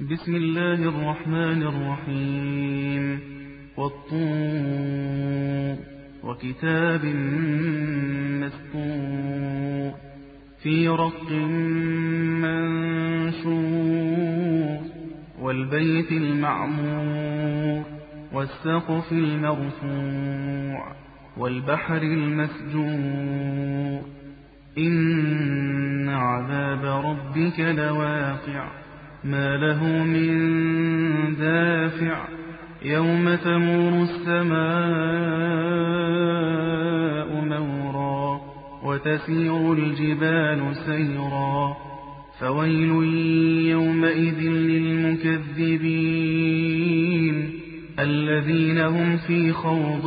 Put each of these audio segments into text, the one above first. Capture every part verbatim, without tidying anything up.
بسم الله الرحمن الرحيم والطور وكتاب مسطور في رق منشور والبيت المعمور والسقف المرفوع والبحر المسجور إن عذاب ربك لواقع ما له من دافع يوم تمور السماء مورا وتسير الجبال سيرا فويل يومئذ للمكذبين الذين هم في خوض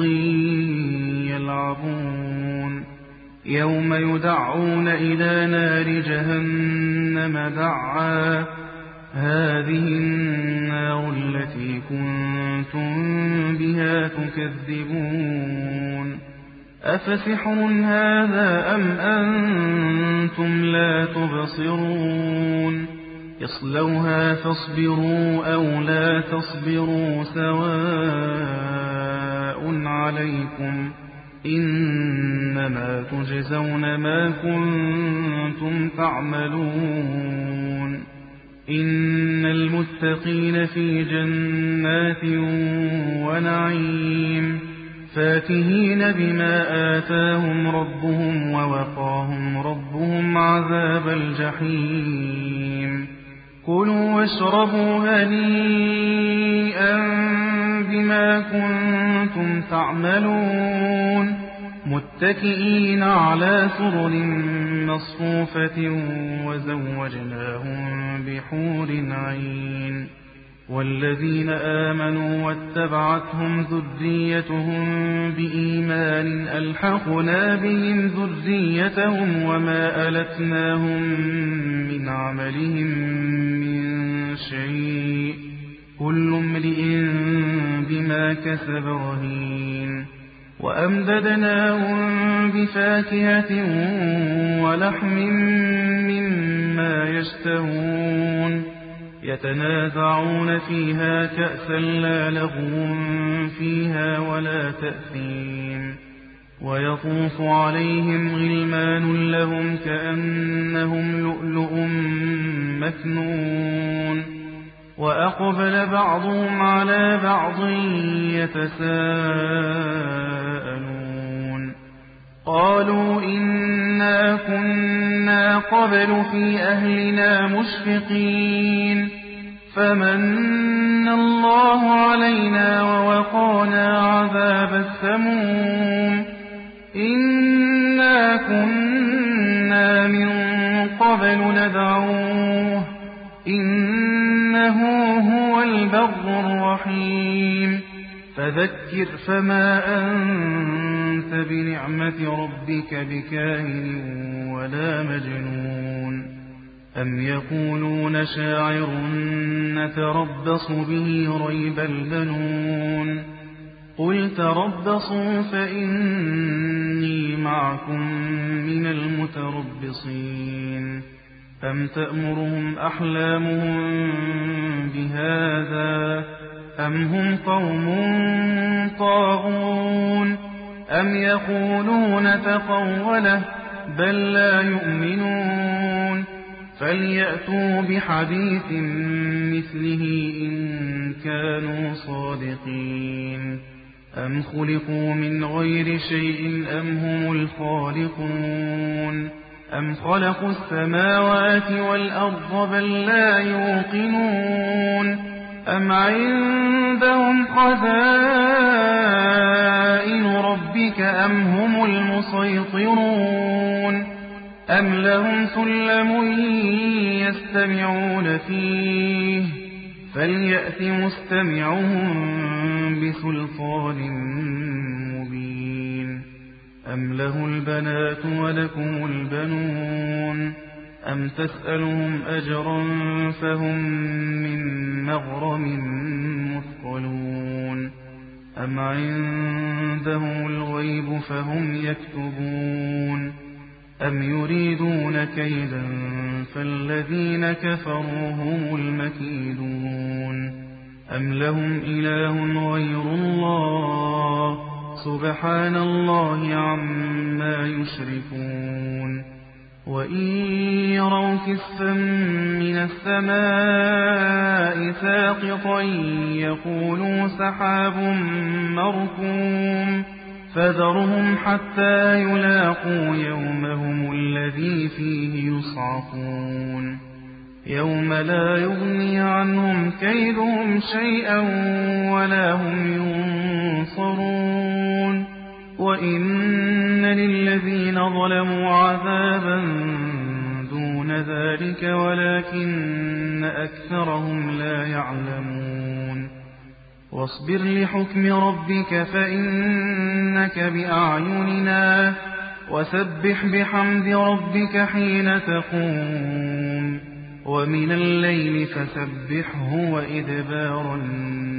يلعبون يوم يدعون إلى نار جهنم دعا هذه النار التي كنتم بها تكذبون أفسحر هذا أم أنتم لا تبصرون اصلوها فاصبروا أو لا تصبروا سواء عليكم إنما تجزون ما كنتم تعملون إن المتقين في جنات ونعيم فاكهين بما آتاهم ربهم ووقاهم ربهم عذاب الجحيم كلوا واشربوا هنيئا بما كنتم تعملون متكئين على سرر مصفوفة وزوجناهم بحور عين والذين آمنوا واتبعتهم ذريتهم بإيمان ألحقنا بهم ذريتهم وما ألتناهم من عملهم من شيء كل امرئ بما كسب رهين وأمددناهم بفاكهة ولحم مما يشتهون يتنازعون فيها كأسا لا لغو فيها ولا تأثيم ويطوف عليهم غلمان لهم كأنهم لؤلؤ مكنون وأقبل بعضهم على بعض يتساءلون قالوا إنا كنا قبل في أهلنا مشفقين فمن الله علينا ووقانا عذاب السموم إنا كنا من قبل ندعوه إنه هو البر الرحيم فذكر فما أنت بنعمة ربك بكاهن ولا مجنون أم يقولون شاعر نتربص به ريب البنون قل تربصوا فإني معكم من المتربصين أم تأمرهم أحلامهم بهذا أم هم قوم طاغون أم يقولون تقوله بل لا يؤمنون فليأتوا بحديث مثله إن كانوا صادقين أم خلقوا من غير شيء أم هم الخالقون أم خلقوا السماوات والأرض بل لا يوقنون أم عندهم خزائن ربك أم هم المسيطرون أم لهم سلم يستمعون فيه فليأت مستمعهم بسلطان مبين أم له البنات ولكم البنون أم تسألهم أجرا فهم من مغرم مثقلون أم عندهم الغيب فهم يكتبون أم يريدون كيدا فالذين كفروا هم المكيدون لهم إله غير الله سبحان الله عما يشركون وإن يروا كسفا من السماء ساقطا يقولوا سحاب مركوم فذرهم حتى يلاقوا يومهم الذي فيه يصعقون يوم لا يغني عنهم كيدهم شيئا ولا هم ينصرون وإن للذين ظلموا عذابا دون ذلك ولكن أكثرهم لا يعلمون واصبر لحكم ربك فإنك بأعيننا وسبح بحمد ربك حين تقوم ومن الليل فسبحه وإدبار النجوم